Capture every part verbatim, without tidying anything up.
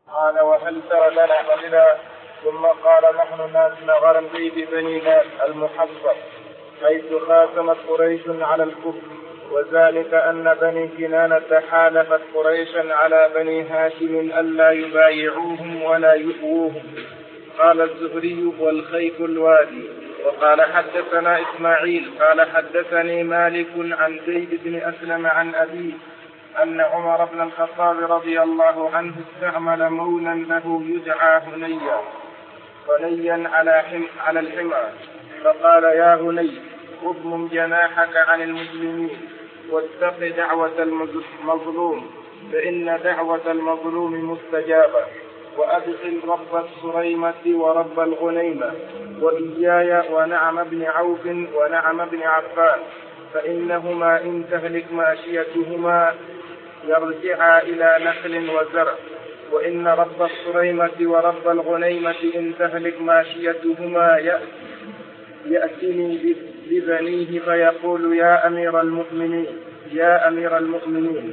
قال وهل ترى لنا قبلا؟ ثم قال نحن ناس نغرا بيت بني ناس المحصر حيث خاصمت قريش على الكفر، وذلك أن بني كنانة حالفت قريشا على بني هاشم ألا يبايعوهم ولا يؤووهم. قال الزهري والخيف الوادي. وقال حدثنا إسماعيل قال حدثني مالك عن زيد بن أسلم عن أبيه أن عمر بن الخطاب رضي الله عنه استعمل مولا له يدعى هنيا هنيا على, حم على الحمى، فقال يا هني اضمم جناحك عن المسلمين واتق دعوة المظلوم فإن دعوة المظلوم مستجابة، وأدخل رب الصريمة ورب الغنيمة وإياي ونعم بن عوف ونعم بن عفان، فإنهما إن تهلك ماشيتهما يرجعا إلى نخل وزرع، وإن رب الصريمة ورب الغنيمة إن تهلك ماشيتهما يأتني ببنيه فيقول يا أمير المؤمنين يا أمير المؤمنين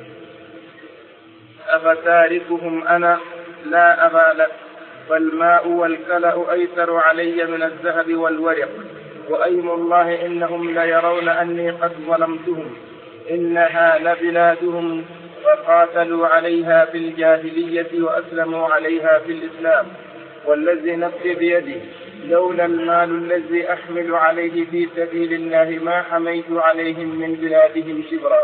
أفتاركهم أنا؟ لا أبا لك، فالماء والكلأ أيسر علي من الذهب والورق، وأيم الله إنهم ليرون أني قد ظلمتهم، إنها لبلادهم وقاتلوا عليها في الجاهلية وأسلموا عليها في الإسلام، والذي نفسي بيده لولا المال الذي أحمل عليه في سبيل الله ما حميت عليهم من بلادهم شبرا.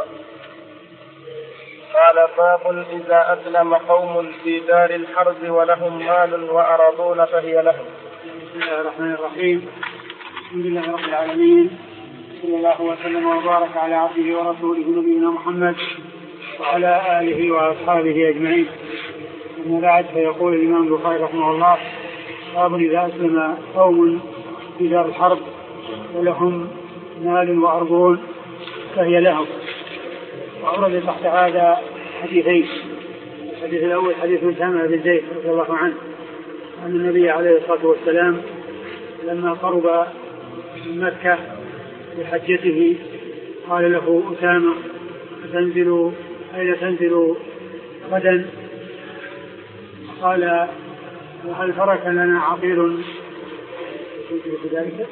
قال باب إذا أسلم قوم في دار الحرب ولهم مال وأرضون فهي لهم. بسم الله الرحمن الرحيم. الحمد لله رب العالمين، صلى الله وسلم وبارك على عبده ورسوله نبينا محمد وعلى آله وأصحابه أجمعين. أما بعد، فيقول الإمام البخاري رحمه الله: باب إذا أسلم قوم في دار الحرب ولهم مال وأرضون فهي لهم. وأورد تحت هذا حديثين. الحديث الأول حديث أسامة بن زيد رضي الله عنه أن النبي عليه الصلاة والسلام لما قرب من مكة بحجته قال له أسامة: تنزل أين تنزل غدا؟ قال: وهل ترك لنا عقيل في ذلك؟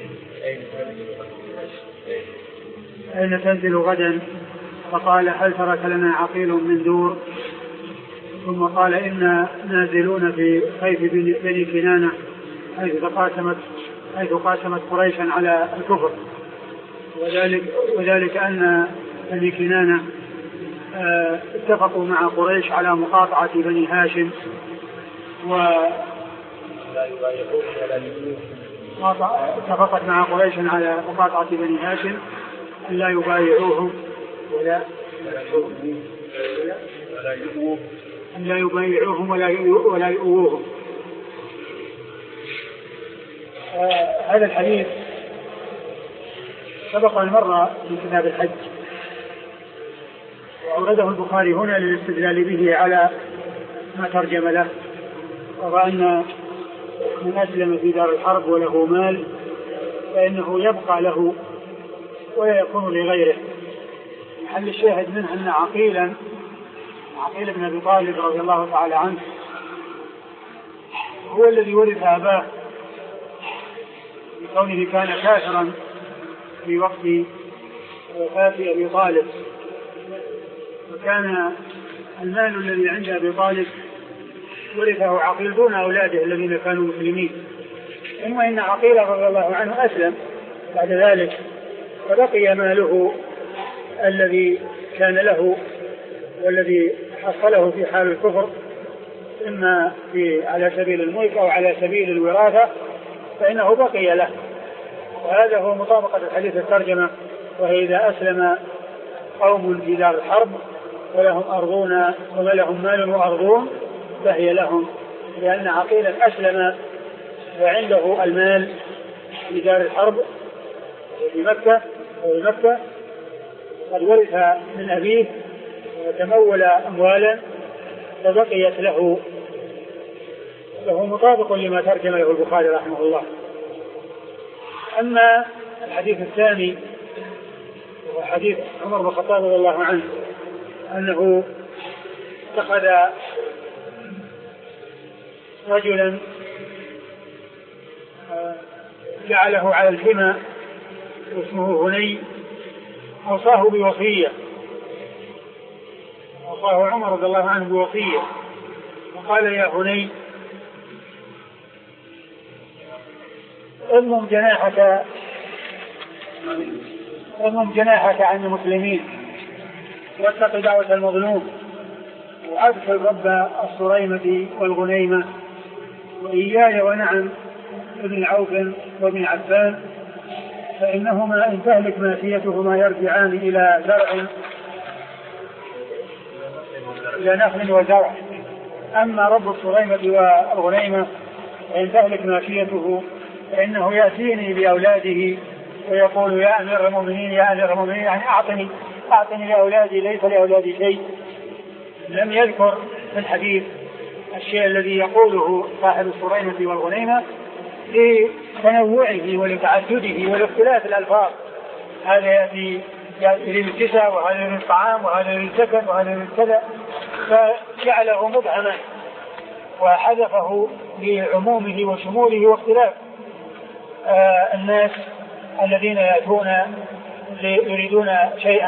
أين تنزل غدا؟ فقال: هل ترك لنا عقيل من دور؟ ثم قال: إنا نازلون في خيف بني كنانة حيث قاسمت حيث قاسمت قريشا على الكفر، وذلك, وذلك أن بني كنانة اه اتفقوا مع قريش على مقاطعة بني هاشم، واتفقت مع قريش على مقاطعة بني هاشم أن لا يبايعوهم ولا أن لا يبايعوهم ولا يؤووهم. آه هذا الحديث سبق أن مر في كتاب الحج، وأورده البخاري هنا للاستدلال به على ما ترجم له، وهو أن من أسلم في دار الحرب وله مال فإنه يبقى له ولا يكون لغيره. محل الشاهد منه أن عقيلا عقيل بن أبي طالب رضي الله تعالى عنه هو الذي ورث أباه بكونه كان كافرا في وقت وفاة أبي طالب، وكان المال الذي عند أبي طالب ورثه عقيل دون أولاده الذين كانوا مسلمين. ثم إن عقيل رضي الله عنه أسلم بعد ذلك، فبقي ماله الذي كان له والذي حصله في حال الكفر، إما في على سبيل الملك أو على سبيل الوراثة، فإنه بقي له. وهذا هو مطابقة الحديث الترجمة: وهي إذا أسلم قوم في دار الحرب ولهم أرضون ولهم مال وأرضون فهي لهم، لأن عقيلا أسلم وعنده المال في دار الحرب في مكة وفي مكة قد ورث من أبيه وتمول أموالا فبقيت له، فهو مطابق لما ترجم له البخاري رحمه الله. أما الحديث الثاني وهو حديث عمر بن الخطاب رضي الله عنه أنه اتخذ رجلا جعله على الحمى واسمه هني، أوصاه بوصية، أوصاه عمر رضي الله عنه بوصية، وقال يا هني اضمم جناحك اضمم جناحك عن المسلمين واتق دعوة المظلوم، وأدخل رب الصريمة والغنيمة وإياي ونعم ابن عوف وابن عفان، فإنهما إن تهلك ماشيتهما يرجعان إلى زرع إلى نخل وزرع، أما رب الصريمة والغنيمة إن تهلك ماشيته فإنه يأتيني بأولاده ويقول يا أمير المؤمنين يا أمير المؤمنين، يعني أعطني أعطني لأولادي ليس لأولادي شيء. لم يذكر في الحديث الشيء الذي يقوله صاحب الصريمة والغنيمة لتنوعه ولتعدده ولاختلاف الألفاظ، هذا يأتي يريد الكساء وهذا يريد الطعام وهذا يريد السكن وهذا يريد كذا، فجعله مبهما وحذفه لعمومه وشموله واختلاف آه الناس الذين يأتون يريدون شيئا.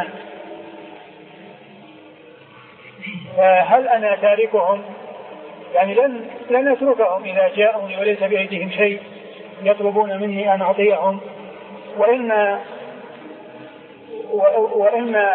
فهل أنا تاركهم؟ يعني لن لن أتركهم إذا جاءوني وليس بأيديهم شيء يطلبون مني أن أعطيهم، وإن وإن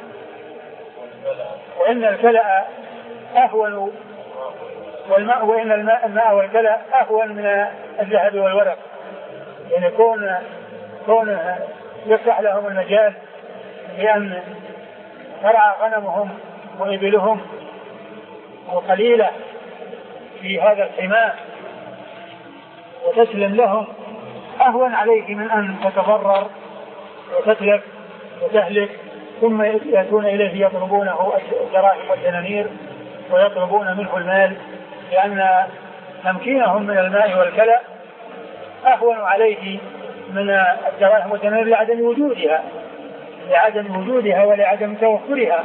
وإن الكلأ أهون والماء وإن الماء الماء والكلأ أهون من الذهب والورق، يعني كون كون يفتح لهم المجال بأن ترعى غنمهم وإبلهم وقليلة في هذا الحماء وتسلم لهم أهون عليه من أن تتضرر وتتلف وتهلك ثم يأتون إليه يطلبونه الدراهم والدنانير ويطلبون منه المال، لأن تمكينهم من الماء والكلأ أهون عليه من الدراهم والدنانير لعدم وجودها لعدم وجودها ولعدم توفرها.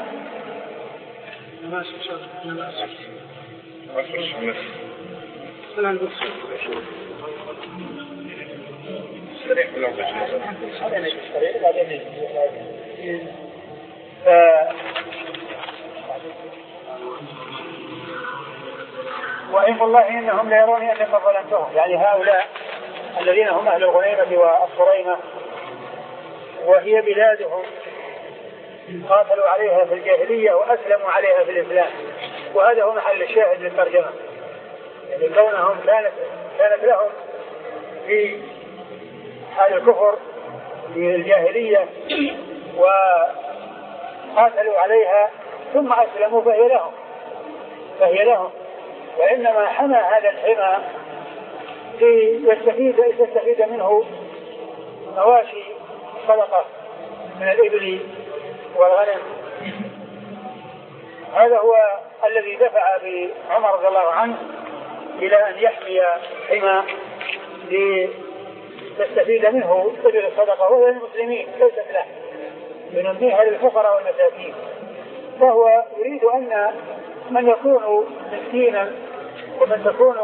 وإن والله إنهم لا يروني أني قد ظلمتهم، يعني هؤلاء الذين هم أهل الغنيمة والصريمة وهي بلادهم قاتلوا عليها في الجاهلية وأسلموا عليها في الإسلام، وهذا هو محل الشاهد للترجمة، يعني كونهم كانت كانت لهم في حال الكفر في الجاهلية وقاتلوا عليها ثم أسلموا فهي لهم فهي لهم وإنما حمى هذا الحمى ليستفيد يستفيد منه مواشي صدقة من الإبل والغنم. هذا هو الذي دفع بعمر رضي الله عنه إلى أن يحمي حمى لتستفيد منه إبل الصدقة، وهو للمسلمين ليست له، ينميها للفقراء والمساكين. فهو يريد أن من يكون مسكينا ومن تكون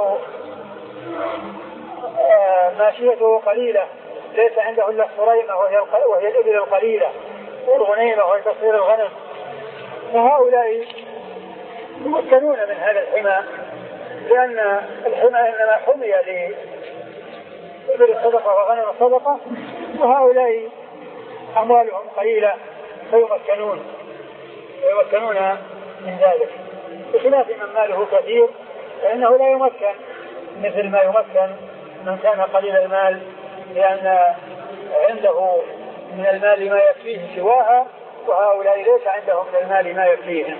ماشيته قليلة ليس عنده إلا الصريمة وهي الإبل القليلة والغنيمة وهي تصير الغنم، فهؤلاء يمكنون من هذا الحمى، لأن الحمى إنما حمي لإبل الصدقة وغنم الصدقة، وهؤلاء أموالهم قليلة فيمكنون ويمكنون من ذلك، بخلاف من ماله كثير فإنه لا يمكن مثل ما يمكن من كان قليل المال، لأن عنده من المال ما يكفيه سواها، وهؤلاء ليس عندهم من المال ما يكفيهم.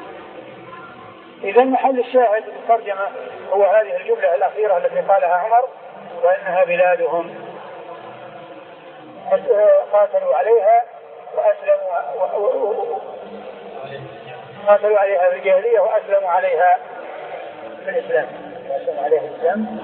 إذا محل الشاهد الترجمة هو هذه الجملة الأخيرة التي قالها عمر، وإنها بلادهم قاتلوا عليها وأسلموا قاتلوا عليها في الجاهلية وأسلموا عليها في الإسلام وأسلموا عليها في الإسلام.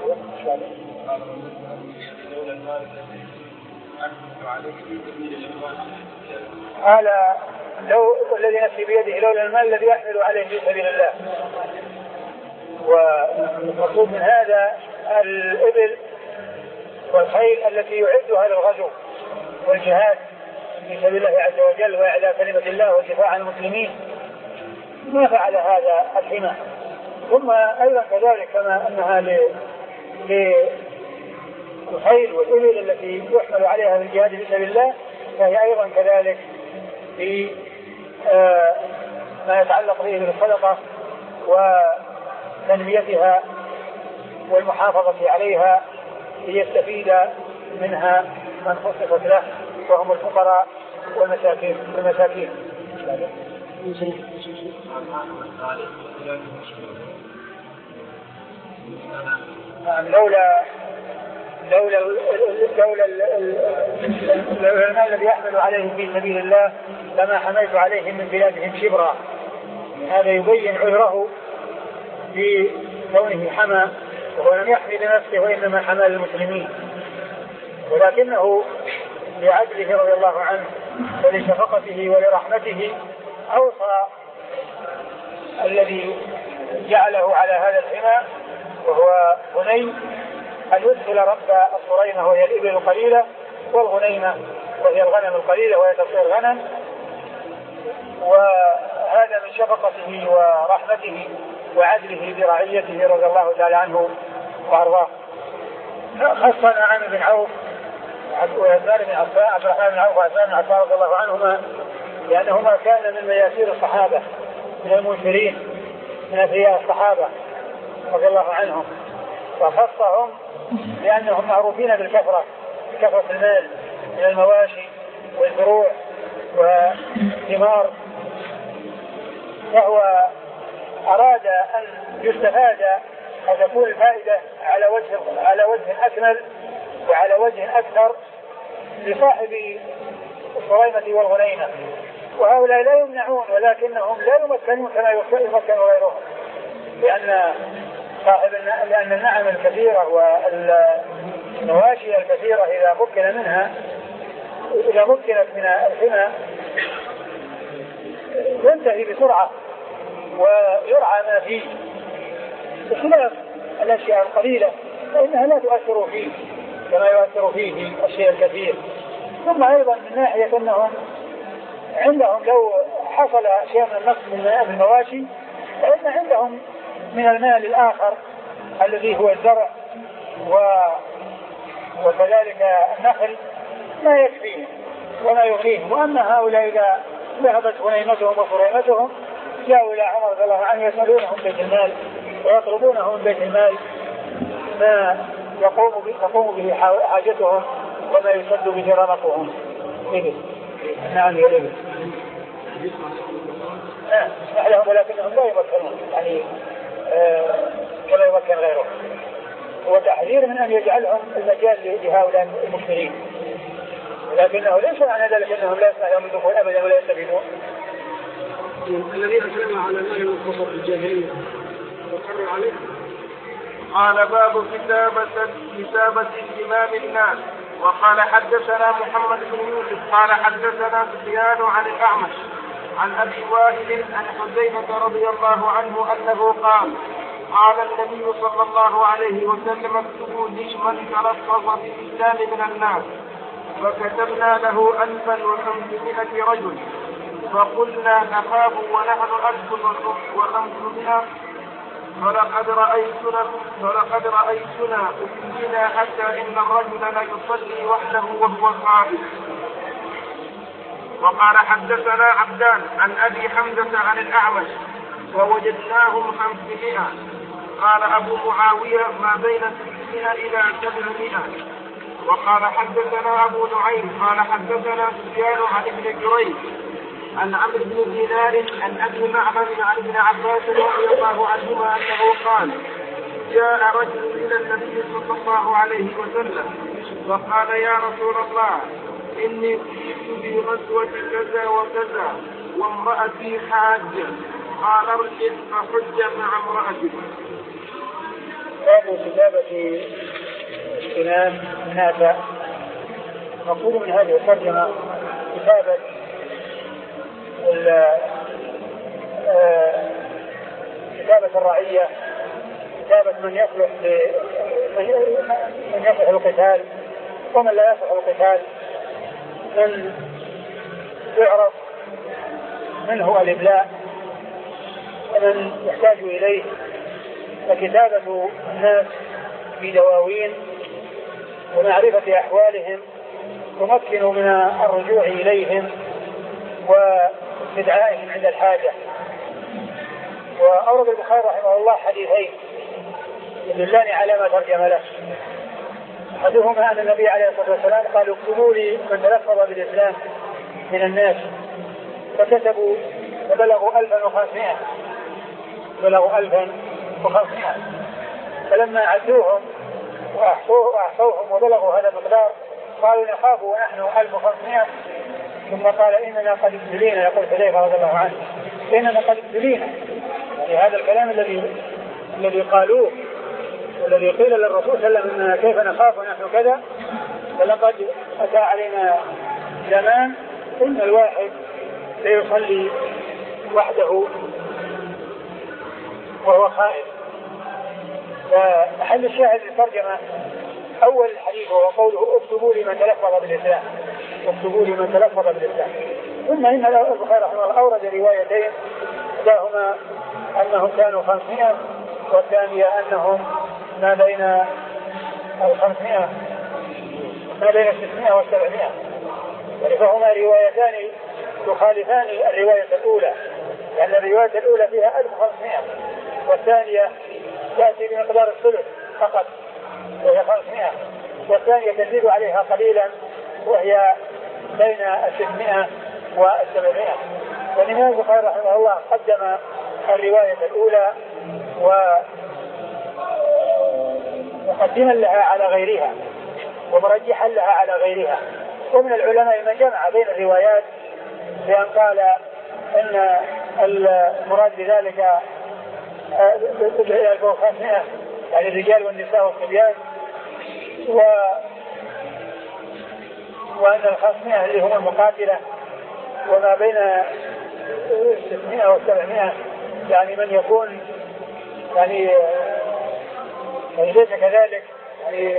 قال لو الذي نفسي بيده لولا المال الذي يحمل عليه في سبيل الله، والمقصود من هذا الإبل والخيل التي يعدها للغزو والجهاد في سبيل الله عز وجل وإعلاء كلمة الله والدفاع عن المسلمين، ما فعل هذا الحمى. ثم أيضا كذلك كما أنها للخيل والإبل التي يحمل عليها في الجهاد في سبيل الله، فهي أيضا كذلك في آه ما يتعلق به بالصدقة وتنميتها والمحافظة عليها ليستفيد منها من خصصت له وهم الفقراء والمساكين والمساكين. لولا لولا لولا المال الذي يحمل عليه في سبيل الله لما حملت عليهم من بلادهم شبرا. هذا يبين عذره في كونه حمى، وهو لم يحمي لنفسه وإنما حمى للمسلمين، ولكنه لعدله رضي الله عنه ولشفقته ولرحمته أوصى الذي جعله على هذا الحمى وهو غنيم أن يدخل رب الصريمة وهي الإبل القليلة والغنيمة وهي الغنم القليلة وهي تصير غنم. وهذا من شفقته ورحمته وعدله برعيته رضي الله تعالى عنه وأرضاه. خصنا عن ابن عوف وعثمان بن عفان عبد الرحمن بن عوف وعثمان بن عفان رضي الله عنهما لأنهما كان من مياسير الصحابة من المنشرين من أثرياء الصحابة رضي الله عنهم، وخصهم لأنهم معروفين بالكثرة كثرة المال من المواشي والزروع والثمار، فهو أراد أن يستفاد أو تكون الفائدة على وجه على وجه أكمل وعلى وجه أكثر لصاحب الصريمة والغنيمة. وهؤلاء لا يمنعون ولكنهم لا يمكنون كما يمكن غيرهم، لأن صاحب لأن النعم الكثيرة والمواشي الكثيرة إذا مكن منها إذا مكنت من الحمى ينتهي بسرعة ويرعى ما فيه، بخلاف الأشياء القليلة فإنها لا تؤثر فيه كما يؤثر فيه الشيء الكثير. ثم أيضا من ناحية أنهم عندهم لو حصل شيء من النقص من المواشي فإن عندهم من المال الآخر الذي هو الزرع و... وكذلك النخل ما يكفيهم وما يغنيهم. وأما هؤلاء إذا ذهبت غنيمتهم وصريمتهم جاءوا إلى عمر رضي الله عنه يسألونهم بيت المال ويطلبونه من بيت المال ما يقوم به, يقوم به حاجتهم وما يسد به رمقهم. نعم يا إبل اسمح لهم ولكنهم لا يمكنون يعني آه كما يمكن غيرهم. هو تحذير من أن يجعلهم المجال لهؤلاء المكثرين، ولكنه ليس معنى ذلك أنهم لا يسمح لهم الدخول أبدا ولا يستفيدون. الذين أسلموا على المال المختصر في الجاهلية وقروا عليه. قال باب كتابة كتابة إمام الناس. وقال حدثنا محمد بن يوسف قال حدثنا سفيان عن الأعمش عن أبي وائل عن حذيفة رضي الله عنه أنه قال قال النبي صلى الله عليه وسلم اكتبوا من تلفظ بالإسلام من الناس، فكتبنا له ألفا وخمسمائة رجل، فقلنا نخاف ونحن ألف وخمسمائة، فلقد رأيتنا فلقد رأيتنا أكلنا حتى إن الرجل لا يصلي وحده وهو قائم. وقال حدثنا عبدان عن أبي حمزة عن الأعمش ووجدناهم خمسمائة. قال أبو معاوية ما بين ستمائة إلى سبعمائة. وقال حدثنا أبو نعيم قال حدثنا سفيان عن ابن جريج عن عمرو بن دينار عن أبي معبد عن ابن عباس رضي الله عنهما أنه قال جاء رجل إلى النبي صلى الله عليه وسلم فقال يا رسول الله إني أصيبت بغزوة كذا وكذا وامرأتي حاجة. قال ارجع فحج مع امرأتك. باب كتابة الإمام النافع. مقول من هذه الترجمة كتابة كتابة الرعية كتابة من يصلح من يصلح القتال ومن لا يصلح القتال، من يعرف منه الإبلاء ومن يحتاج إليه. فكتابة الناس في دواوين ومعرفة أحوالهم تمكن من الرجوع إليهم واستدعائهم عند الحاجة. وأورد البخاري رحمه الله حديثين يدلان على ما ترجم له. أحدهما أن النبي عليه الصلاة والسلام قال اكتبوا لي من تلفظ بالإسلام من الناس، فكتبوا فبلغوا ألفا وخمسمائة بلغوا ألفا وخمسمائة فلما عدوهم وأحصوهم وبلغوا هذا المقدار قالوا نخاف ونحن ألف وخمسمائة. ثم قال إننا قد ابتلينا، يقول حذيفة رضي الله عنه إننا قد ابتلينا، يعني هذا الكلام الذي الذي قالوه والذي قيل للرسول صلى الله عليه وسلم كيف نخاف ونحن كذا، فلقد أتى علينا زمان إن الواحد سيصلي وحده وهو خائف. فمحل الشاهد للترجمة أول الحديث وهو قوله اكتبوا لي من تلفظ بالإسلام، اكتبوا لي من تلفظ بالإسلام. ثم إن البخاري رحمه الله أورد روايتين، إحداهما أنهم كانوا خمسمائة والثانية أنهم ما بين الخمسمائة ما بين الستمائة والسبعمائة، فهما روايتان تخالفان الرواية الأولى، لأن الرواية الأولى فيها ألف وخمسمائة والثانية تأتي بمقدار الثلث فقط وهي خمسمائة، والثانية تزيد عليها قليلا وهي بين الستمائة والسبعمائة. والإمام البخاري رحمه الله قدم الرواية الأولى ومقدما لها على غيرها ومرجحا لها على غيرها. ومن العلماء من جمع بين الروايات بأن قال أن المراد بذلك ألف وخمسمائة يعني الرجال والنساء والصبيان، و وأن الخمسمائة اللي هم المقاتلة، وما بين ستمائة وسبعمائة يعني من يكون يعني ليس كذلك، يعني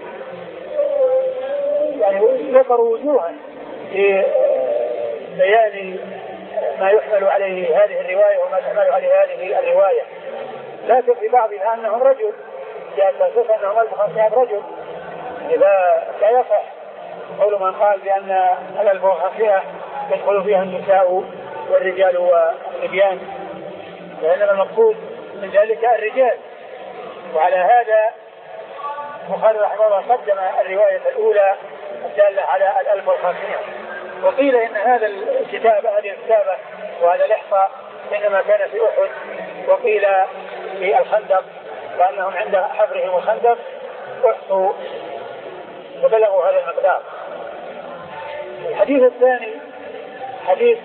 يعني ذكروا وجوها في بيان ما يحمل عليه هذه الرواية وما تحمل عليه هذه الرواية. لكن في بعضها أنهم رجل، لأن تصف أنهم ألف وخمسمائة رجل، إذا لا يصح قول من قال بأن الألف وخمسمائة يدخل فيها النساء والرجال والصبيان، لأن المقصود من ذلك الرجال. وعلى هذا البخاري رحمه الله قدم الرواية الأولى الدالة على الألف وخمسمائة. وقيل إن هذا الكتاب هذه الكتابة وهذا الإحصاء إنما كان في أحد، وقيل في الخندق، لأنهم عند حفرهم الخندق احصوا وبلغوا هذا المقدار. الحديث الثاني حديث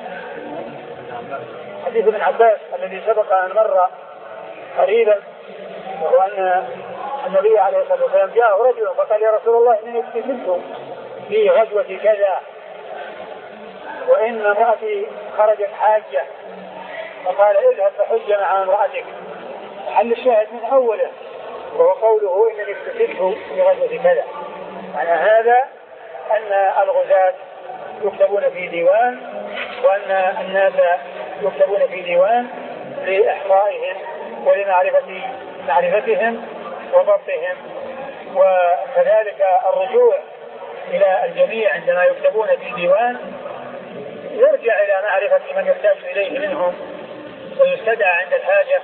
حديث ابن عباس الذي سبق أن مر قريبا، وهو أن النبي عليه الصلاة والسلام جاءه رجل فقال يا رسول الله إني اكتفلت في غزوة كذا وإن امرأتي خرجت حاجة، فقال اذهب فحج مع امرأتك. حل الشاهد من أوله وهو قوله إنني اكتفلت في غزوة كذا، على هذا أن الغزاة يكتبون في ديوان، وأن الناس يكتبون في ديوان لإحرائهم ولمعرفة معرفتهم وضبطهم. وكذلك الرجوع إلى الجميع عندما يكتبون في ديوان يرجع إلى معرفة من يحتاج إليه منهم ويستدعى عند الحاجة.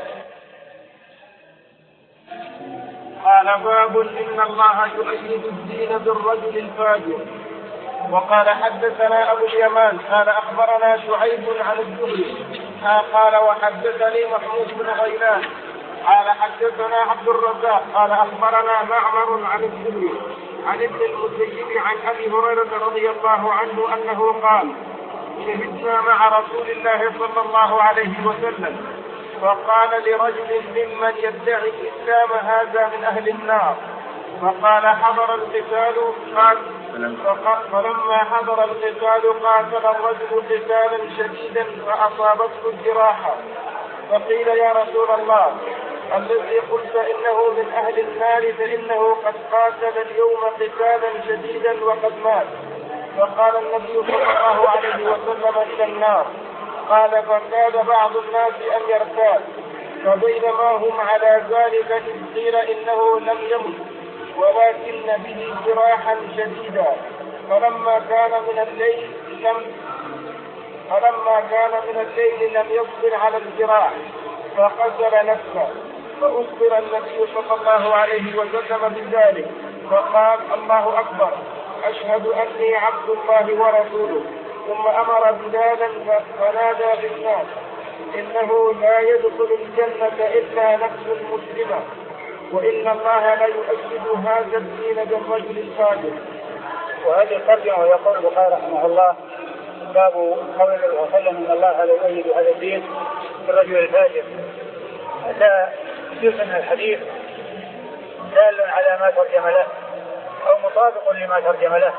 قال باب إن الله يؤيد الدين بالرجل الفاجر. وقال حدثنا أبو اليمان قال أخبرنا شعيب عن الزهري قال وحدثني محمود بن غيلان قال حدثنا عبد الرزاق قال أخبرنا معمر عن الزهري عن ابن المسيب عن أبي هريرة رضي الله عنه أنه قال شهدنا مع رسول الله صلى الله عليه وسلم فقال لرجل ممن يدعي الإسلام هذا من أهل النار، فقال حضر القتال قال فلما حضر القتال قاتل الرجل قتالا شديدا فأصابته الجراحة، فقيل يا رسول الله الذي قلت إنه من أهل النار فإنه قد قاتل اليوم قتالا شديدا وقد مات. فقال النبي صلى الله عليه وسلم إلى النار. قال فكاد بعض الناس أن يرتاد، فبينما هم على ذلك إذ قيل إنه لم يمت ولكن به جراحا شديدا، فلما كان من الليل لم فلما كان من الليل لم يصبر على الجراح فقتل نفسه. فأخبر النبي صلى الله عليه وسلم بذلك فقال الله أكبر أشهد أني عبد الله ورسوله. ثم أمر بلالا فنادى في الناس إنه لا يدخل الجنة إلا نفس مسلمة، وإن الله لا يؤكد هذا الدين بالرجل الفاجر. وهذه الترجمة يقول البخاري رحمه الله باب قول النبي صلى الله عليه وسلم إن الله لا يؤيد هذا الدين بالرجل الفاجر. هذا جزء من الحديث دال على ما ترجم له أو مطابق لما ترجم له.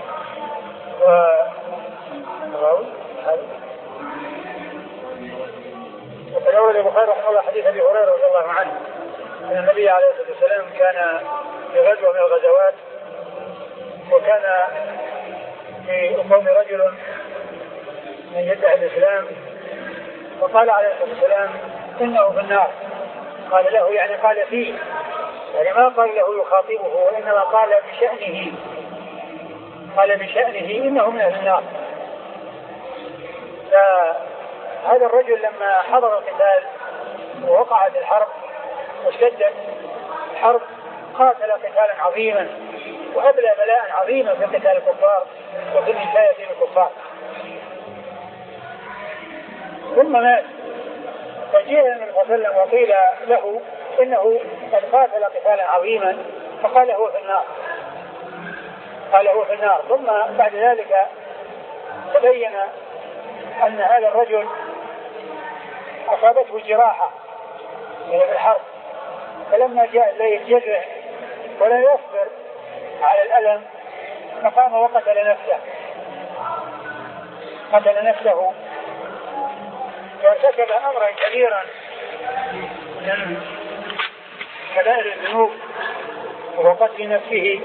ويروي البخاري رحمه الله حديث أبي هريرة رضي الله عنه أن النبي عليه الصلاة والسلام كان في غزوة من الغزوات، وكان في قوم رجل من يدعي الإسلام، فقال عليه الصلاة والسلام إنه في النار. قال له يعني قال فيه، يعني ما قال له يخاطبه وإنما قال بشأنه، قال بشأنه إنه من أهل النار. فهذا الرجل لما حضر القتال ووقعت الحرب واشتدت الحرب قاتل قتالا عظيما وأبلى بلاء عظيما في قتال الكفار وفي النهاية دين الكفار، ثم مات. فجاء النبي صلى الله عليه وسلم وقيل له إنه قد قاتل قتالا عظيما، فقال هو في النار، قال هو في النار. ثم بعد ذلك تبين أن هذا الرجل أصابته جراحة من الحرب، فلما جاء الليل جزع ولا يصبر على الألم فقام وقتل نفسه قتل نفسه وارتكب أمرا كبيرا من كبائر الذنوب وهو قتل نفسه.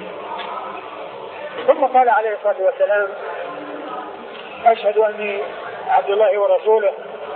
ثم قال عليه الصلاة والسلام أشهد أني عبد الله ورسوله.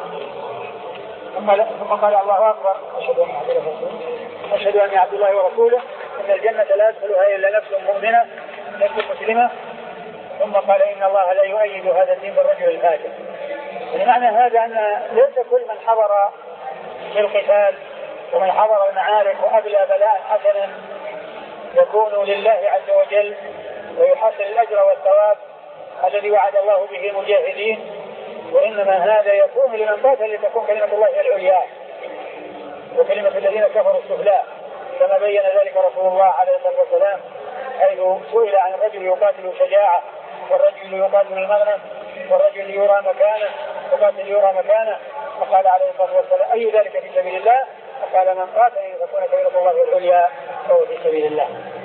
ثم قال الله أكبر أشهد أني عبد الله ورسوله، إن الجنة لا يدخلها إلا نفس مؤمنة نفس مسلمة. ثم قال إن الله لا يؤيد هذا الدين بالرجل الفاجر. بمعنى هذا أن ليس كل من حضر في القتال ومن حضر المعارك وأبلى بلاء حسنا يكون لله عز وجل ويحصل الأجر والثواب الذي وعد الله به المجاهدين، وإنما هذا يكون لمن قاتل لتكون كلمة الله العليا وكلمة الذين كفروا السفلى، كما بين ذلك رسول الله عليه الصلاة والسلام حيث سئل عن الرجل يقاتل شجاعة والرجل يقاتل المغنم والرجل يرى مكانه وقاتل يرى مكانه، فقال عليه الصلاة والسلام أي ذلك في سبيل الله؟ فقال من قاتل لتكون كلمة الله العليا فهو في سبيل الله.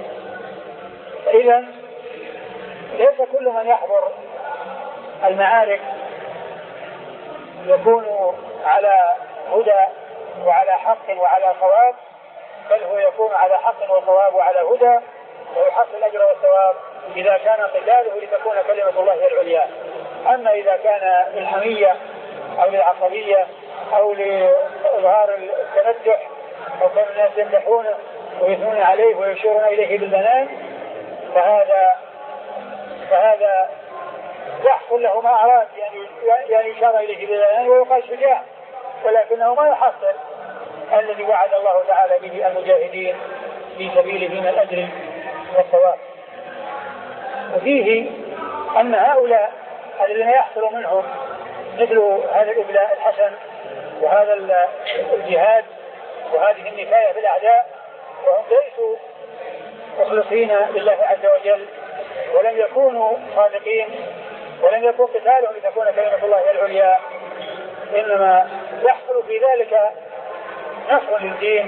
إذن ليس كل من يحضر المعارك يكون على هدى وعلى حق وعلى صواب، بل هو يكون على حق وصواب وعلى هدى ويحصل الأجر والثواب إذا كان قتاله لتكون كلمة الله العليا. أما إذا كان للحمية أو للعصبية أو لإظهار التمدح أو كان الناس يمدحونه ويثنون عليه ويشيرون إليه بالبنان فهذا فهذا يحصل له ما أراد، يعني يعني يشار إليه بالبنان ويقال شجاع، ولكنه ما يحصل الذي وعد الله تعالى به المجاهدين في سبيله من الأجر والثواب. وفيه أن هؤلاء الذين يحصل منهم مثل هذا الإبلاء الحسن وهذا الجهاد وهذه النفاية بالأعداء وهم ليسوا مخلصين لله عز وجل ولم يكونوا صادقين ولم يكن قتالهم لتكون كلمة الله العليا، إنما يحصل في ذلك نصر للدين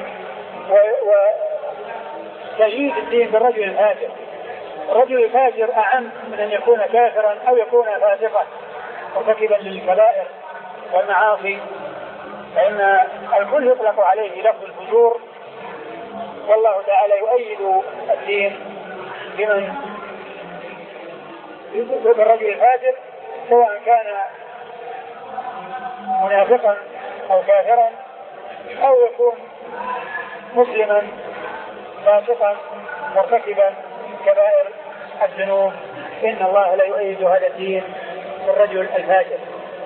وتجيد الدين بالرجل الفاجر. الرجل الفاجر أعم من أن يكون كافرا أو يكون فاسقا مرتكبا للكبائر والمعاصي، فإن الكل يطلق عليه لفظ الفجور، والله تعالى يؤيد الدين بمن بالرجل الفاجر سواء كان منافقا أو كافرا أو يكون مسلما فاسقا مرتكبا كبائر الذنوب، إن الله لا يؤيد هذا الدين بالرجل الفاجر.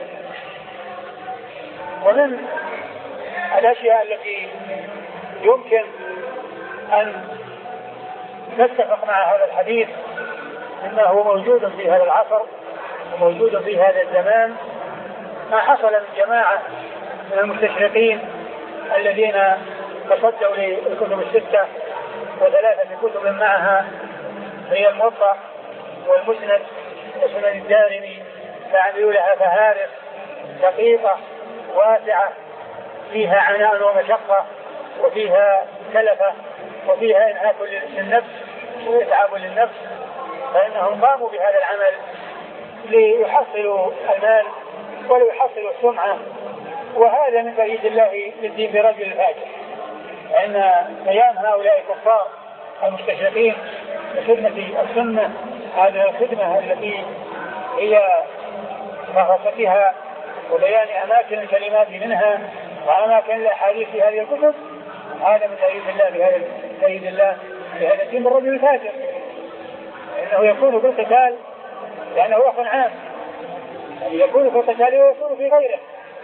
ومن الأشياء التي يمكن أن نتفق مع هذا الحديث مما هو موجود في هذا العصر وموجود في هذا الزمان ما حصل من جماعة من المستشرقين الذين تصدوا للكتب الستة وثلاثة من كتب معها هي الموطأ والمسند وسنن الدارمي، فعملوا لها فهارس دقيقة واسعة فيها عناء ومشقة وفيها كلفة وفيها إنهاك للنفس وإتعاب للنفس، فإنهم قاموا بهذا العمل ليحصلوا المال وليحصلوا السمعة، وهذا من تأييد الله للدين برجل الفاجر. لأن قيام هؤلاء الكفار المستشرقين بخدمة السنة هذه الخدمة التي هي مغرستها وبيان أماكن الكلمات منها وأماكن الأحاديث في هذه الكتب، هذا من تأييد الله بهذا تأييد الله بهذا الدين بالرجل الفاجر، إنه يكون بالقتال لأنه وقت عام، يعني يكون في القتال ويكون في غيره.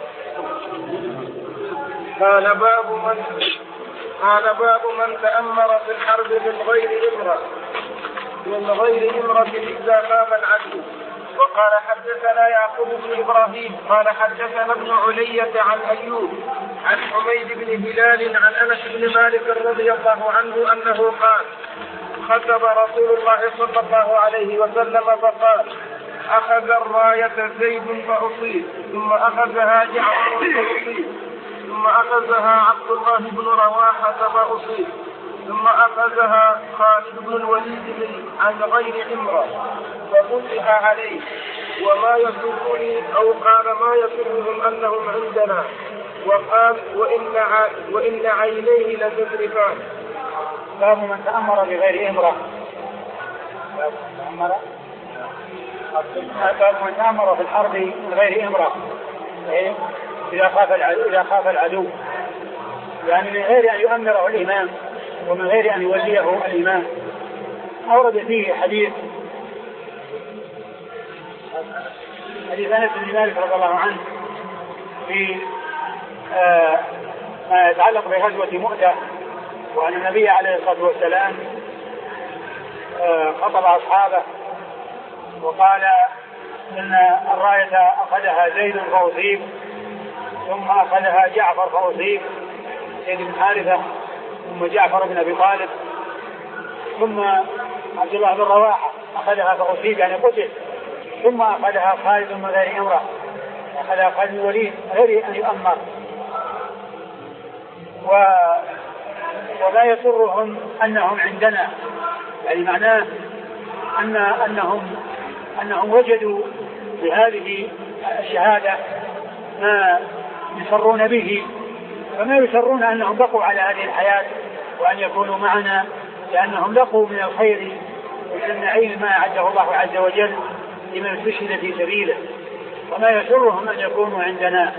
قال باب من قال باب من تأمر في الحرب من غير إمرة من غير إمرة إذا خاف العدو. وقال حدثنا يعقوب بن إبراهيم قال حدثنا ابن علية عن أيوب عن حميد بن هلال عن أنس بن مالك رضي الله عنه أنه قال خطب رسول الله صلى الله عليه وسلم فقال أخذ الراية زيد فأصيب ثم أخذها جعفر فأصيب ثم أخذها عبد الله بن رواحة فأصيب ثم أخذها خالد بن الوليد عن غير إمرة ففتح عليه وما يسرني أو قال ما يسرهم أنهم عندنا وقال وإن, ع... وإن عينيه لتذرفان. باب من تأمر بغير إمرة. باب من تأمر في الحرب من غير إمرة إيه؟ إذا خاف العدو إذا خاف العدو يعني من غير أن يؤمره الإمام ومن غير أن يوليه الإمام. أورد فيه حديث حديث أنس بن مالك رضي الله عنه في آه ما يتعلق بغزوة مؤتة، وأن النبي عليه الصلاة والسلام آه خطب أصحابه وقال إن الراية أخذها زيد فأصيب ثم أخذها جعفر فأصيب، زيد بن حارثة ثم جعفر بن أبي طالب ثم عبد الله بن رواحة أخذها فأصيب يعني قتل، ثم أخذها خالد من غير إمرة أخذها خالد بن الوليد غير أن يؤمر. و... وما يسرهم أنهم عندنا، يعني معناه أن أنهم أنهم وجدوا بهذه الشهادة ما يسرون به، فما يسرون أنهم بقوا على هذه الحياة وأن يكونوا معنا، لأنهم لقوا من الخير ومن النعيم ما أعده الله عز وجل لمن استشهد في سبيله، وما يسرهم أن يكونوا عندنا.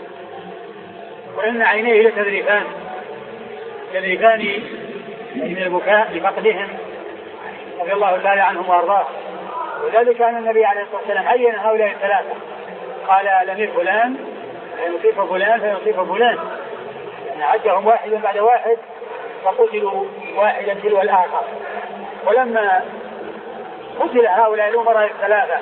وإن عينيه لتذرفان تذرفان من البكاء لفقدهم رضي الله تعالى عنهم وأرضاه. وذلك أن النبي عليه الصلاة والسلام عين هؤلاء الثلاثة قال لم فلان فيصيب فلان فيصيب فلان، يعني عدهم واحدا بعد واحد فقتلوا واحدا تلو الآخر. ولما قتل هؤلاء الأمراء الثلاثة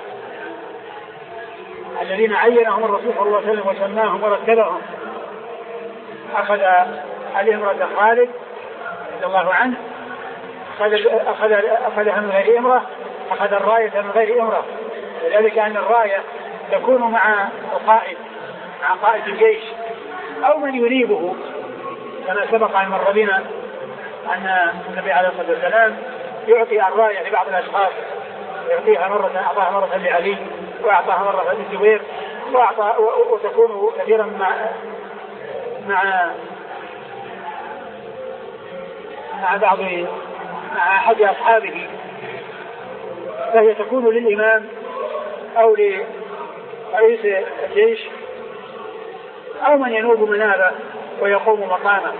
الذين عينهم الرسول صلى الله عليه وسلم وسماهم ورتبهم، أخذ الإمرة خالد رضي الله عنه أخذ أخذ أخذها من غير إمرة، أخذ الراية من غير إمرة، وذلك أن الراية تكون مع القائد مع قائد الجيش أو من يريبه، كما سبق أن مر بنا أن النبي عليه الصلاة والسلام يعطي الراية لبعض الأشخاص، يعطيها مرة أعطاها مرة لعلي وأعطاها مرة للزبير وأعطى وتكون كثيرا مع مع مع بعض مع أحد أصحابه فهي تكون للإمام أو لرئيس الجيش أو من ينوب منابه ويقوم مقامه.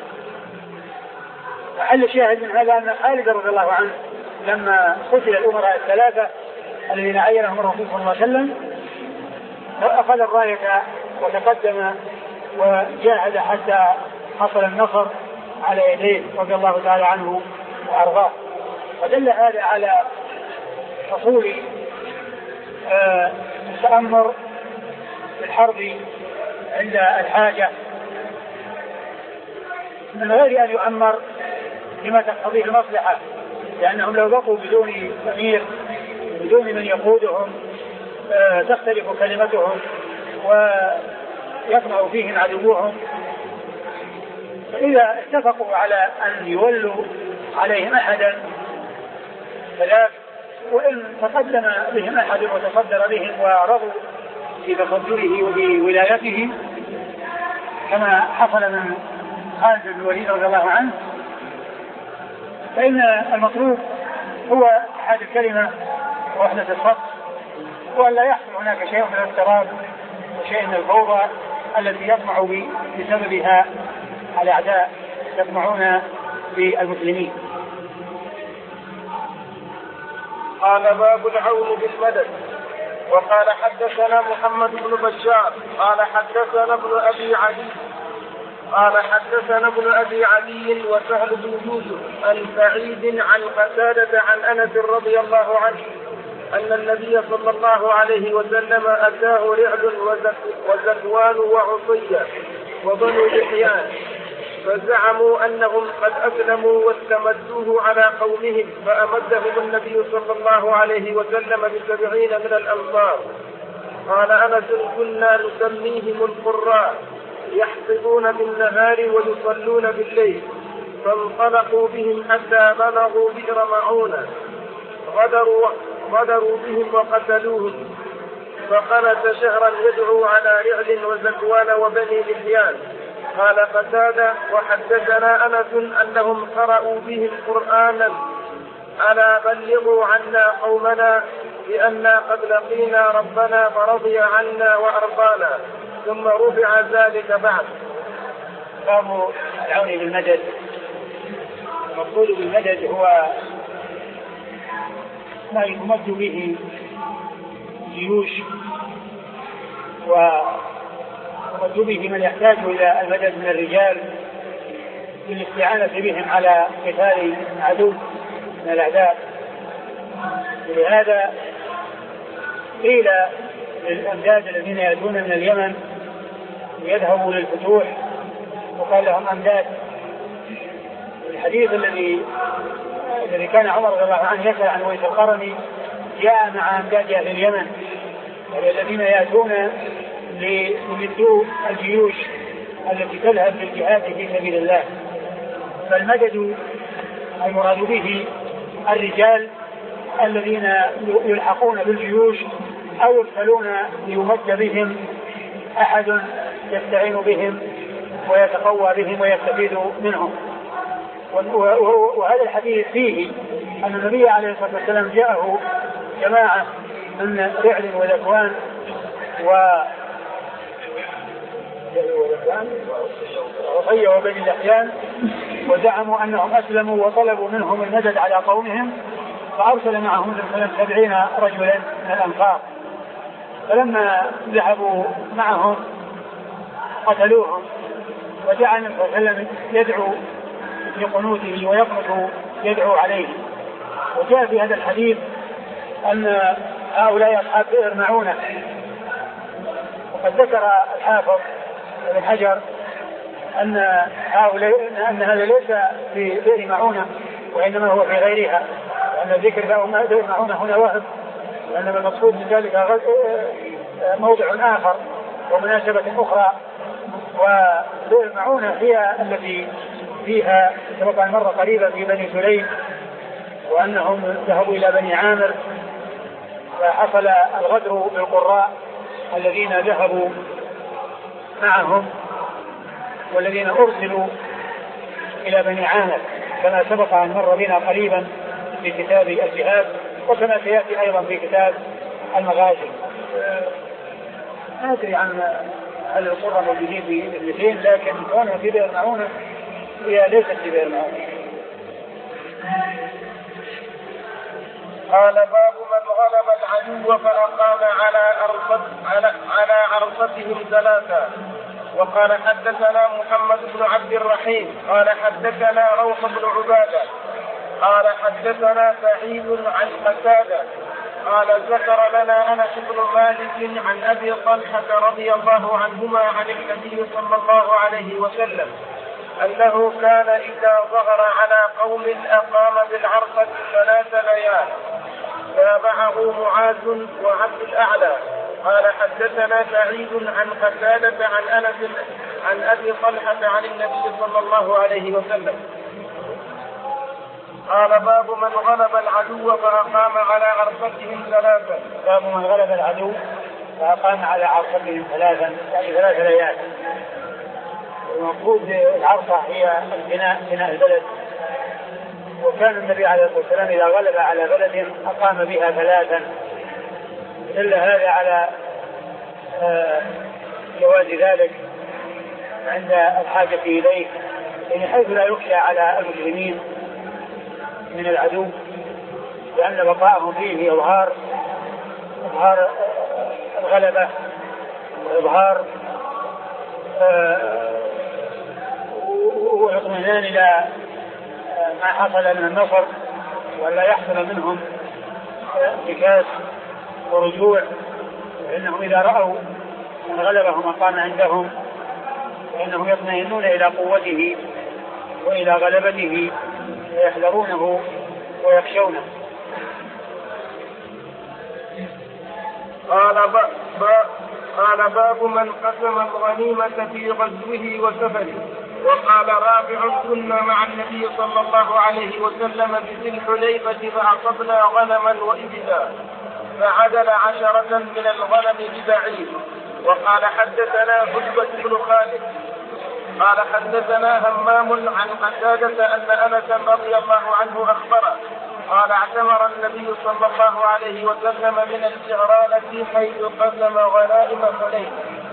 وحل الشاهد من هذا أن خالد رضي الله عنه لما قتل الأمراء الثلاثة الذين عينهم الرسول صلى الله عليه وسلم أخذ الراية وتقدم وجاهد حتى حصل النصر على يديه رضي الله تعالى عنه وأرضاه. ودل هذا على حصول آه التأمر في الحرب عند الحاجة من غير أن يؤمر لما تقتضيه المصلحة، لأنهم لو بقوا بدون أمير بدون من يقودهم آه تختلف كلمتهم ويطمع فيهم عدوهم. فإذا اتفقوا على أن يولوا عليهم أحدا فذاك، وإن تقدم بهم أحد وتصدر بهم ورضوا في تصدره وفي ولايته كما حصل من خالد بن الوليد رضي الله عنه، فإن المطلوب هو اتحاد الكلمة ووحدة الصف، وأن لا يحصل هناك شيء من الاضطراب وشيء من الفوضى التي يطمع بسببها الأعداء يطمعون بالمسلمين. قال باب العون بالمدد. وقال حدثنا محمد بن بشار قال حدثنا ابن أبي عدي قال حدثنا ابن أبي عدي وسهل بن يوسف عن سعيد عن قتادة عن أنس رضي الله عنه أن النبي صلى الله عليه وسلم أتاه رعد وزكوان وعصية وبنو لحيان فزعموا أنهم قد أسلموا واستمدوه على قومهم، فأمدهم النبي صلى الله عليه وسلم بسبعين من الأنصار. قال أنس كنا نسميهم القراء يحفظون بالنهار ويصلون بالليل، فانطلقوا بهم حتى بلغوا بئر معونة غدروا, غدروا بهم وقتلوهم، فخلت شهرا يدعو على رعل وزكوان وبني لحيان. قال قتادة وحدثنا أنس أنهم قرأوا بهم قرآنا ألا بلغوا عنا قومنا لأننا قد لقينا ربنا فرضي عنا وأرضانا، ثم رفع ذلك بعد. باب العون بالمدد. المقصود بالمدد هو ما يمد به جيوش ويمد به من يحتاج إلى المدد من الرجال للاستعانة بهم على قتال عدو من الأعداء. ولهذا قيل للأمداد الذين يأتون من اليمن ليذهبوا للفتوح وقال لهم أمداد. الحديث الذي الذي كان عمر رضي الله عنه يسأل عن ويس القرني جاء مع أمداد أهل اليمن الذين يأتون ليمدوا الجيوش التي تذهب للجهاد في سبيل الله. فالمدد المراد به الرجال الذين يلحقون بالجيوش أو يرسلون ليمد بهم أحد يستعين بهم ويتقوى بهم ويستفيد منهم. وهذا الحديث فيه أن النبي عليه الصلاة والسلام جاءه جماعة من رعل وذكوان وعصية وبني لحيان وزعموا أنهم أسلموا وطلبوا منهم المدد على قومهم، فأرسل معهم سبعين رجلا من الأنصار. فلما ذهبوا معهم قتلوهم، وجاء النبي صلى الله عليه وسلم يدعو بقنوته ويقنط يدعو عليه. وجاء في هذا الحديث أن هؤلاء أصحاب بئر معونة، وقد ذكر الحافظ ابن حجر أن هؤلاء أن هذا ليس في بئر معونة وإنما هو في غيرها، وأن ذكر بئر معونة هنا وهم، وإنما المقصود من ذلك موضع آخر ومناسبة أخرى. وبئر معونة هي التي فيها سبق أن مر قريبا في بني سليم وأنهم ذهبوا إلى بني عامر فحصل الغدر بالقراء الذين ذهبوا معهم والذين أرسلوا إلى بني عامر كما سبق أن مر بنا قريبا في كتاب الجهاد وكما سيأتي أيضا في كتاب المغازي. ما أدري عن هل القرى موجودين في الاثنين لكن كونها في بئر معونة هي ليست في بئر معونة. قال باب من غلب العدو فأقام على أرصد على على عرصتهم ثلاثة. وقال حدثنا محمد بن عبد الرحيم قال حدثنا روح بن عبادة قال حدثنا سعيد عن قتادة قال ذكر لنا أنس بن مالك عن أبي طلحة رضي الله عنهما عن النبي صلى الله عليه وسلم أنه كان إذا ظهر على قوم أقام بالعرصة ثلاث ليال. تابعه معاذ وعبد الأعلى قال حدثنا سعيد عن قتادة عن أنس عن أبي طلحة عن النبي صلى الله عليه وسلم قال باب من غلب العدو فأقام على عرصتهم ثلاثا. باب من غلب العدو فأقام على عرصتهم ثلاثا يعني ثلاث ليال. المفروض العرصة هي البناء بناء البلد، وكان النبي عليه الصلاة والسلام إذا غلب على بلد أقام بها ثلاثا. دل هذا على جواز ذلك عند الحاجة إليه، يعني حيث لا يخشى على المسلمين من العدو، لأن بقاءهم فيه إظهار إظهار الغلبة وإظهار واطمئنان إلى ما حصل من النصر، ولا يحصل منهم انتكاس ورجوع. فإنهم إذا رأوا من غلبهم أقام عندهم فإنهم يطمئنون إلى قوته وإلى غلبته ويحذرونه ويخشونه. قال باب قال باب من قسم الغنيمة في غزوه وسفره. وقال رابع كنا مع النبي صلى الله عليه وسلم بذي الحليفة فأصبنا غنما وإبلا فعدل عشرة من الغنم ببعير. وقال حدثنا عتبة بن خالد قال حدثنا همام عن قتادة أن أنس رضي الله عنه أخبره قال اعتمر النبي صلى الله عليه وسلم من الجعرانة حيث قسم غنائم حنين.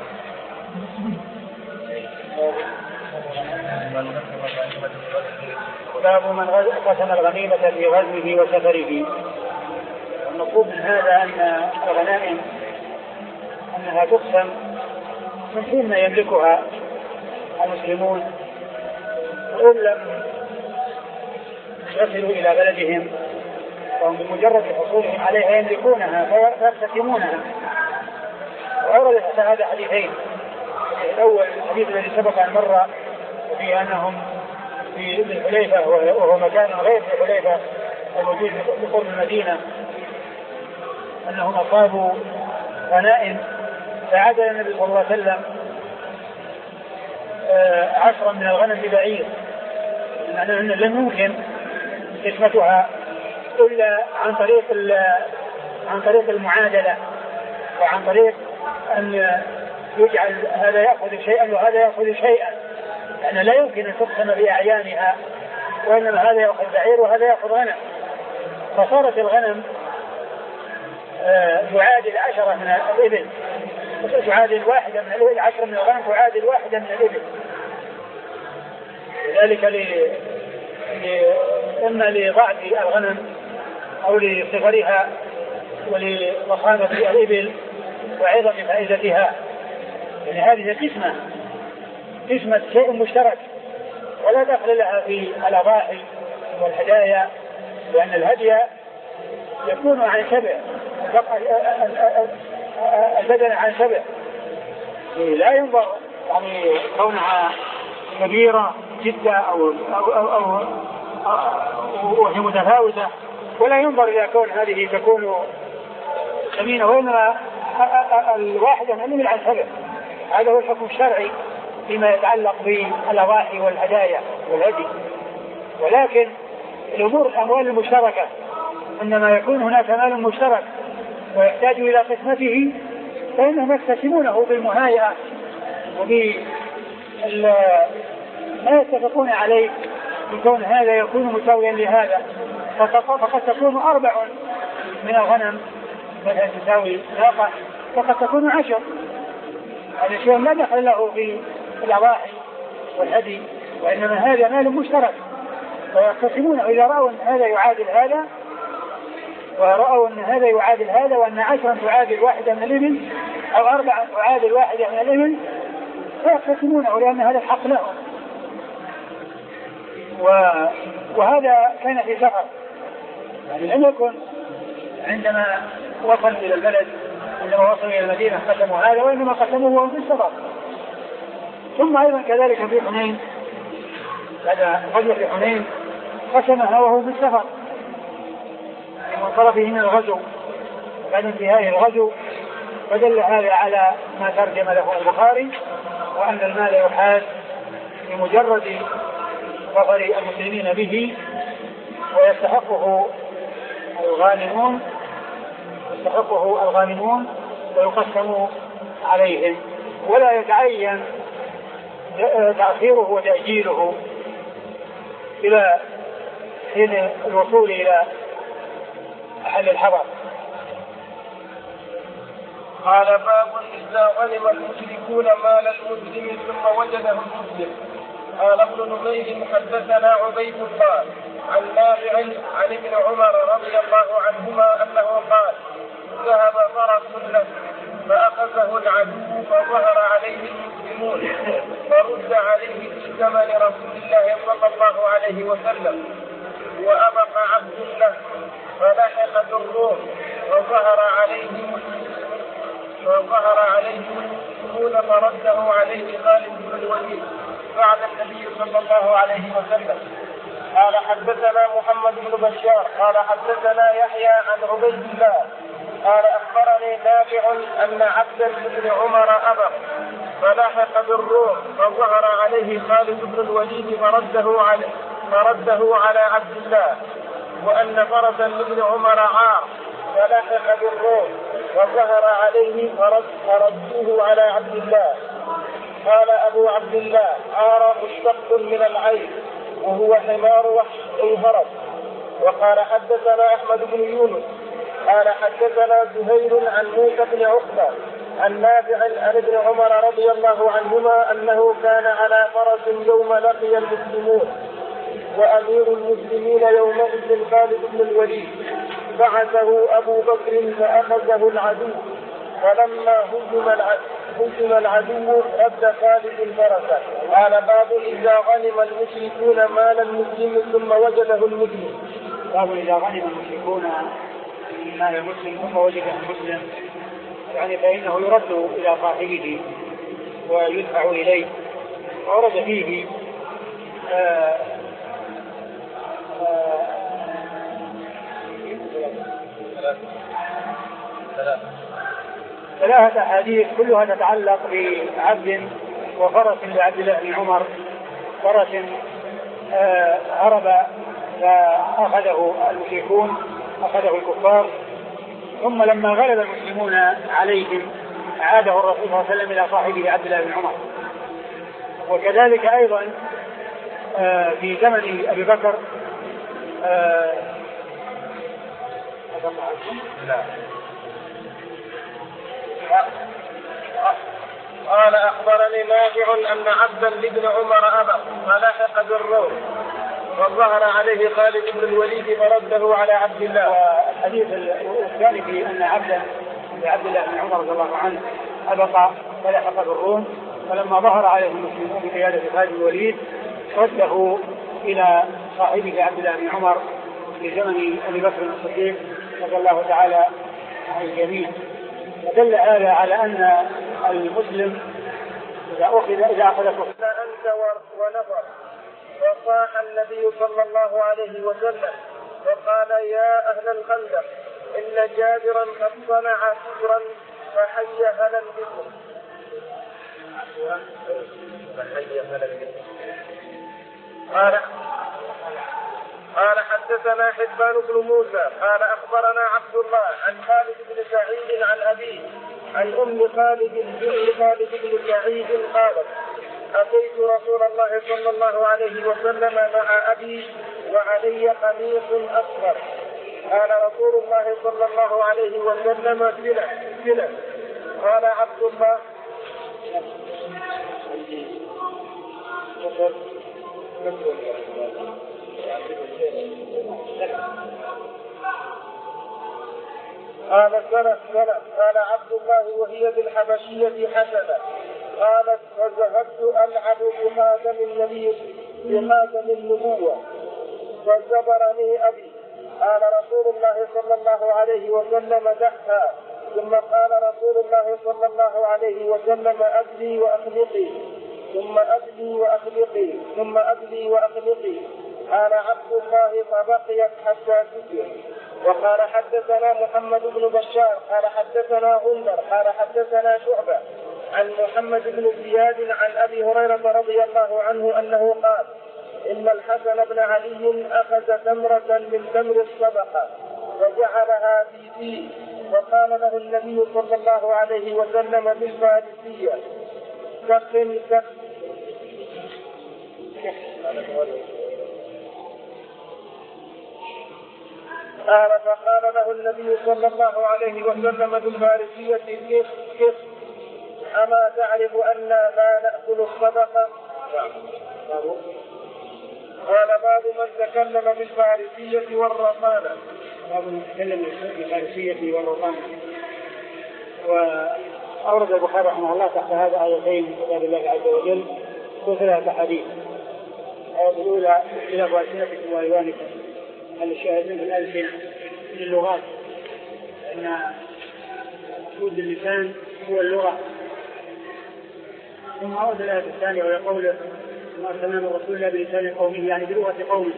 باب من قسم الغنيمة في غزوه وسفره. المطلوب من هذا أن الغنائم أنها تقسم من حين ما يملكها المسلمون، وإن لم يصلوا إلى بلدهم فهم بمجرد حصولهم عليها يملكونها فيقتسمونها. وأورد هذا حديثين. الأول الحديث الذي سبق أن مر وفيه أنهم في الحليفة وهو مكان غير الحليفة الموجود بقرب المدينة، أنهم أصابوا غنائم فعدل النبي صلى الله عليه وسلم عشرا من الغنم ببعير، معنى أنه لم يمكن قسمتها إلا عن طريق عن طريق المعادلة وعن طريق أن يجعل هذا يأخذ شيئا وهذا يأخذ شيئا، لأن لا يمكن أن تقسم بأعيانها، وإنما هذا يأخذ بعير وهذا يأخذ غنم. فصارت الغنم تعادل عشرة من الإبل، تعادل واحدة من الإبل، عشرة من الغنم تعادل واحدة من الإبل. ذلك ل... ل... إما لضعف الغنم أو لصغرها ولضخامة الإبل وعظم فائدتها. يعني هذه قسمة قسمة شيء مشترك ولا دخل لها في الأضاحي والهدايا، لأن الهدي يكون عن سبع، البدن عن سبع، لا ينظر يعني كونها كبيرة جدا أو أو أو, أو, أو وهي متفاوتة، ولا ينظر إلى كون هذه تكون ثمينة، وإنما الواحدة من عن سبع. هذا هو الحكم الشرعي فيما يتعلق بالأضاحي والهدايا والهدي. ولكن الأمور الأموال المشتركة عندما يكون هناك مال مشترك ويحتاج إلى قسمته فإنهم يقتسمونه بالمهايئة ما يتفقون عليه بكون هذا يكون مساويا لهذا، فقد تكون أربع من الغنم مثلا تساوي ناقة، وقد تكون عشر. هذا شيء لا دخل له في الأضاحي والهدي، وإنما هذا مال مشترك، فيقسمونه إذا رأوا أن هذا يعادل هذا، ورأوا أن هذا يعادل هذا، وأن عشرا تعادل واحدة من الإبل أو أربعة تعادل واحدة من الإبل، فيقسمونه لأن هذا الحق لهم. وهذا كان في سفر، يعني لم يكن عندما وصل إلى البلد، عندما وصل إلى المدينة قسموا هذا، وإنما قسموه وهم في السفر. ثم أيضا كذلك في حنين، بعد غزوة في حنين قسمها وهو في السفر من طرفه من الغزو بعد انتهاء الغزو، فدل هذا على ما ترجم له البخاري، وأن المال يحاز بمجرد ظفر المسلمين به، ويستحقه الغانمون يستحقه الغانمون ويقسم عليهم، ولا يتعين تأخيره وتأجيله إلى حين الوصول إلى محل الحضر. قال باب إذا غنم المشركون مال المسلم ثم وجده المسلم. قال ابن نمير حدثنا عبيد الله عن نافع عن ابن عمر رضي الله عنهما أنه قال ذهب فرس له فأخذه العدو فظهر عليه المسلمون فرد عليه في زمن رسول الله صلى الله عليه وسلم، وأبق عبد له فلحق بالروم وظهر عليه وظهر عليه المسلمون فرده عليه خالد بن الوليد بعد النبي صلى الله عليه وسلم. قال حدثنا محمد بن بشار قال حدثنا يحيى عن عبيد الله قال أخبرني نافع أن عبدا بن عمر أبق فلحق بالروم فظهر عليه خالد بن الوليد فرده على فرده على عبد الله، وأن فرسا لابن عمر عار فلحق بالروم وظهر عليه فردوه على عبد الله. قال أبو عبد الله عار مشتق من العين وهو حمار وحش أي هرب. وقال حدثنا أحمد بن يونس قال حدثنا زهير عن موسى بن عقبة عن نافع عن ابن عمر رضي الله عنهما أنه كان على فرس يوم لقي المسلمون، وأمير المسلمين يومئذ خالد بن الوليد، بعثه أبو بكر فأخذه العدو، فلما هزم العدو هزم العدو رد خالد الفرس. قال باب إذا غنم المشركون مال المسلم ثم وجده المسلم. باب إذا غنم المشركون مال المسلم ثم وجده المسلم، يعني فإنه يرد إلى صاحبه ويدفع إليه. ورد فيه آآ آآ ثلاثة أحاديث كلها تتعلق بعبد وفرس لعبد الله بن عمر. فرس هرب فأخذه المشركون أخذه الكفار، ثم لما غلب المسلمون عليهم عاده الرسول صلى الله عليه وسلم إلى صاحبه عبد الله بن عمر. وكذلك أيضا في زمن أبي بكر لا. قال أخبرني نافع أن عبدا لابن عمر أبى فلحق بالروم وظهر عليه خالد بن الوليد فرده على عبد الله. والحديث الثاني في أن عبدا لعبد الله بن عمر رضي الله عنه أبقى فلحق بالروم، فلما ظهر عليه المسلمون بقيادة خالد بن الوليد رده إلى صاحبه عبد الله بن عمر في زمن أبي بكر الصديق رضي الله تعالى عن الجميع. ودل هذا على أن المسلم إذا أخذ إذا أخذ أنت ونفر. وصاح النبي صلى الله عليه وسلم وقال يا أهل الخندق إن جابرا قد صنع كفرا فحي هلا بكم. فحي هلا بكم. قال قال حدثنا حبان بن موسى قال أخبرنا عبد الله عن خالد بن سعيد عن أبيه عن أم خالد بن خالد بن سعيد قالت أتيت رسول الله صلى الله عليه وسلم مع أبي وعلي قميص أصفر. قال رسول الله صلى الله عليه وسلم سلة سلة. قال عبد الله قال سنة سنة. قال عبد الله وهي بالحبشية حسنة. قالت فذهبت ألعب بخاتم النبي بخاتم النبوة فزبرني أبي. قال رسول الله صلى الله عليه وسلم دعها. ثم قال رسول الله صلى الله عليه وسلم أدلي وأخلقي ثم أدلي وأخلقي ثم أدلي وأخلقي. قال عبد الله فبقيت حتى تجر. وقال حدثنا محمد بن بشار قال حدثنا غندر قال حدثنا شعبة عن محمد بن زياد عن أبي هريرة رضي الله عنه أنه قال إن الحسن بن علي أخذ تمرة من تمر الصدقة وجعلها في فيه وقال له النبي صلى الله عليه وسلم بالفارسية كف كف قال فقال له النبي صلى الله عليه وسلم بالفارسية كف كف أما تعرف أن لا نأكل الصدقة؟ قال باب من تكلم بالفارسية والرطانة. باب من تكلم بالفارسية والرطانة. وأورد البخاري رحمه الله تحت هذا آيتين من كتاب الله عز وجل وثلاثة حديث. الآية الأولى اختلاف ألسنتكم وألوانكم هل الشاهدين بالألسنة من اللغات أن مقصود اللسان هو اللغة. ثم أورد الآية الثانية ويقول ما أرسلنا من رسول الله بلسان قومه يعني بلغة قومه.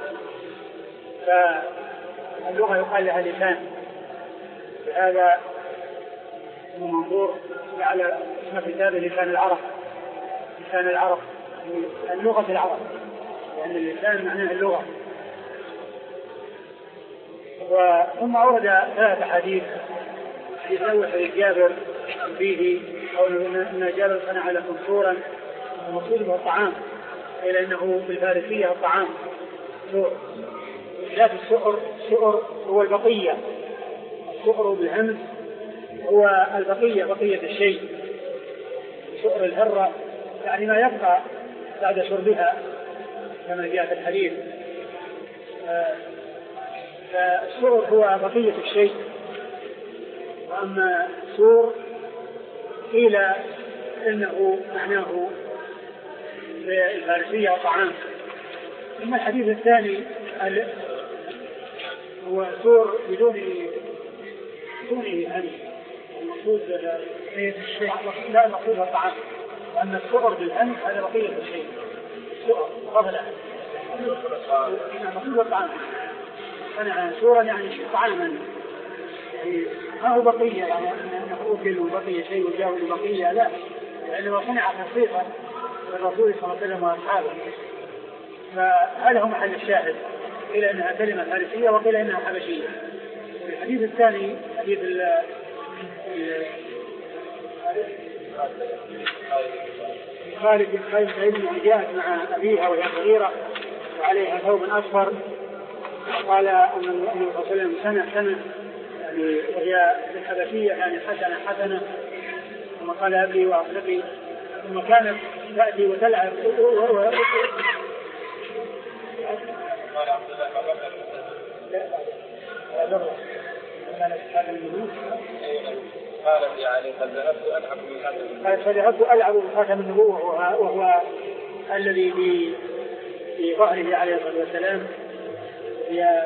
فاللغة يقال لها لسان. بهذا المنظور على اسم كتابه لسان العرب. لسان العرب اللغة العرب لأن يعني اللسان معناه اللغة. ثم أورد ثلاثة حديث يسوي حديث جابر فيه قول أن جابر صنع لكم سورا ومقصود به الطعام إلى أنه بالفارسية الطعام سور. ذات السؤر السؤر هو البقية. السؤر بالهمز هو البقية بقية الشيء. سؤر الهرة يعني ما يبقى بعد شربها كما جاء في الحديث. فالسؤر هو بقية الشيء. وأما سور قيل إنه معناه بالفارسية طعام. أما الحديث الثاني هو سور بدون بدون هم. المقصود لا المقصود الطعام. وأن السؤر بالهم هذا بقية الشيء. السؤر قبله المقصود الطعام. أنا سورا يعني طعاما يعني ما هو بقية يعني أنه أكل وبقية شيء وجاوز بقية لا لأنه صنع خصيصا للرسول صلى الله عليه وسلم وأصحابه. فهذا هو محل الشاهد قيل أنها كلمة فارسية وقيل أنها حبشية. الحديث الثاني حديث خالد بن خالد بن جاءت مع أبيها وهي صغيرة وعليها ثوب أصفر. قال أن النبي صلى الله عليه وسلم سنة سنة يعني وهي الحبشية يعني حسنة حسنة. ثم قال أبي وأخلقي. ثم كانت تأتي وتلعب قالت يعني قد ذهبت ألعب بخاتم فذهبت ألعب بخاتم النبوة وهو الذي في ظهره عليه الصلاة والسلام هي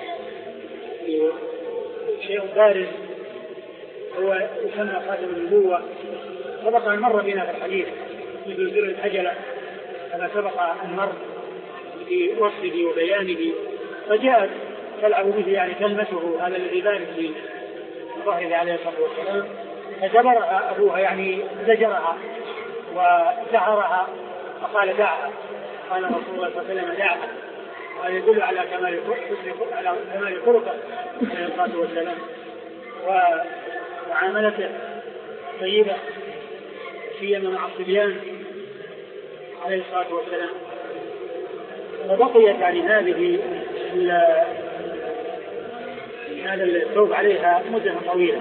شيء بارز هو يسمى خاتم النبوة. سبق أن مر بنا في الحديث مثل زر الحجلة كما سبق أن مر في وصفه وبيانه. فجاءت تلعب به يعني تلمسه هذا الذي بارز في ظهره عليه الصلاة والسلام. فجبرها أبوها يعني زجرها وسحرها فقال دعها. قال رسول الله صلى الله عليه وسلم دعها. وهذا يدل على كمال على كمال خلقه عليه الصلاة والسلام ومعاملته طيبة سيما مع الصبيان. عليه الصلاة والسلام. وبقيت يعني هذه هذا الثوب عليها مدة طويلة.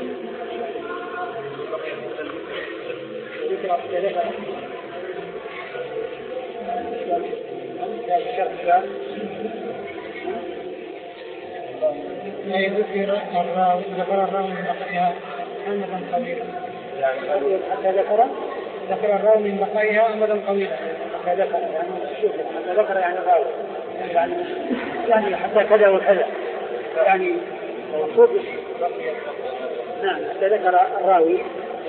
أي ذكر الراوي ذكر الراوي من بقائها أمدا طويلا. حتى ذكر ذكر الراوي من بقائها أمدا طويلا. حتى ذكر يعني شوف حتى ذكر يعني الراوي يعني يعني حتى كذا وكذا يعني مقصود. نعم حتى ذكر الراوي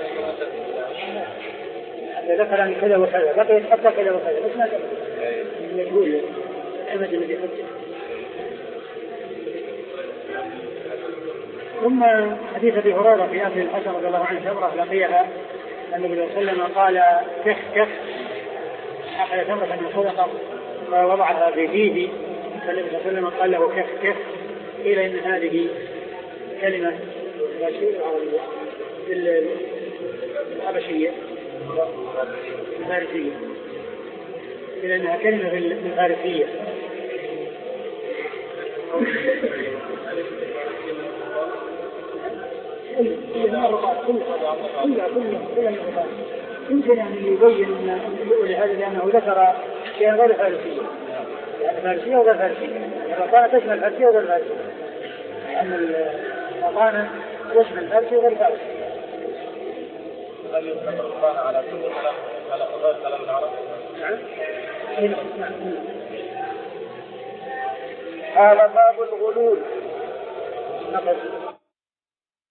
حتى ذكر يعني كذا وكذا بقيت حتى كذا وكذا بس ما يقول الأمد الذي يحدث. ثم حديث ابي هريره في اخر الحسن رضي الله عنه تمره لقيها النبي صلى الله عليه وسلم قال كف كف اخذ تمره من صدقه ووضعها في فيه فالنبي صلى الله عليه وسلم قال له كف كف الى ان هذه كلمه الحبشيه الفارسيه الى انها كلمه بالفارسيه. يمكن أن يبين لهذا لأنه ذكر شيئا غير فارسية يعني فارسية وغير فارسية. الرطانة تشمل فارسية وغير فارسية لأن الرطانة تشمل فارسية وغير فارسية. هل يطلق الرطانة على كل كلام على غير كلام العرب؟ نعم. هذا باب الغلول.